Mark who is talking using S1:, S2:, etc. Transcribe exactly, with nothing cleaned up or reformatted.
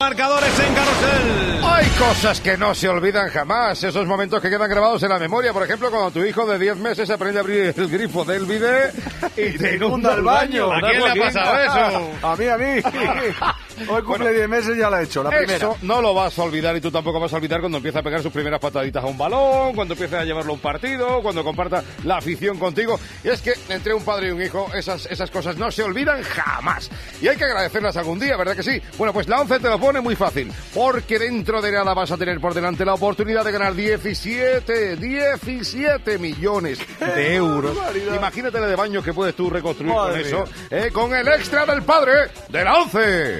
S1: marcadores en Carrusel.
S2: Hay cosas que no se olvidan jamás, esos momentos que quedan grabados en la memoria. Por ejemplo, cuando tu hijo de diez meses aprende a abrir el grifo del bidet y te inunda el baño.
S1: ¿A quién le ha pasado eso?
S3: A mí, a mí. Hoy cumple diez meses y ya la he hecho, la primera.
S2: Eso no lo vas a olvidar, y tú tampoco vas a olvidar cuando empieza a pegar sus primeras pataditas a un balón, cuando empieza a llevarlo a un partido, cuando comparta la afición contigo. Y es que entre un padre y un hijo esas, esas cosas no se olvidan jamás. Y hay que agradecerlas algún día, ¿verdad que sí? Bueno, pues la ONCE te lo pone muy fácil, porque dentro de nada vas a tener por delante la oportunidad de ganar diecisiete millones de euros. Imagínate la de baño que puedes tú reconstruir. Madre con eso, eh, con el extra del padre de la ONCE.